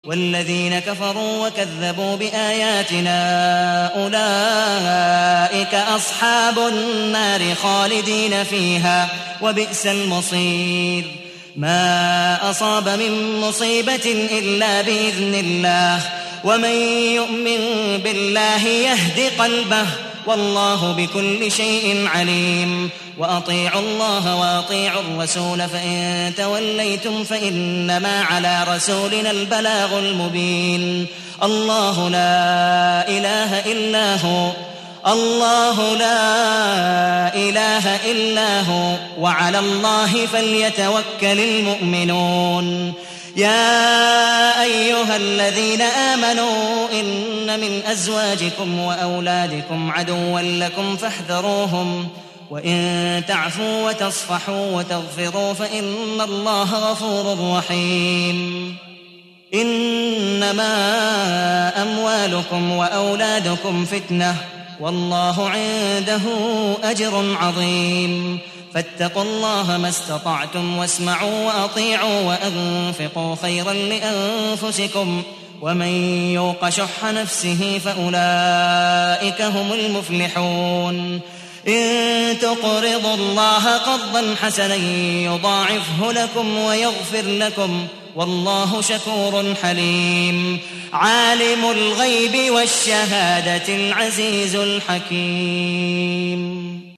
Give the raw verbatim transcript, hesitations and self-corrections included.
والذين كفروا وكذبوا بآياتنا أولئك أصحاب النار خالدين فيها وبئس المصير. ما أصاب من مصيبة إلا بإذن الله، ومن يؤمن بالله يهد قلبه، والله بكل شيء عليم. وأطيعوا الله وأطيعوا الرسول، فإن توليتم فإنما على رسولنا البلاغ المبين. الله لا إله إلا هو الله لا إله إلا هو وعلى الله فليتوكل المؤمنون. يا أيها الذين آمنوا إن من أزواجكم وأولادكم عدوا لكم فاحذروهم، وإن تعفوا وتصفحوا وتغفروا فإن الله غفور رحيم. إنما أموالكم وأولادكم فتنة، والله عنده أجر عظيم. فاتقوا الله ما استطعتم، واسمعوا وأطيعوا وأنفقوا خيرا لأنفسكم، ومن يوق شح نفسه فأولئك هم المفلحون. إن تقرضوا الله قرضا حسنا يضاعفه لكم ويغفر لكم، والله شكور حليم. عالم الغيب والشهادة العزيز الحكيم.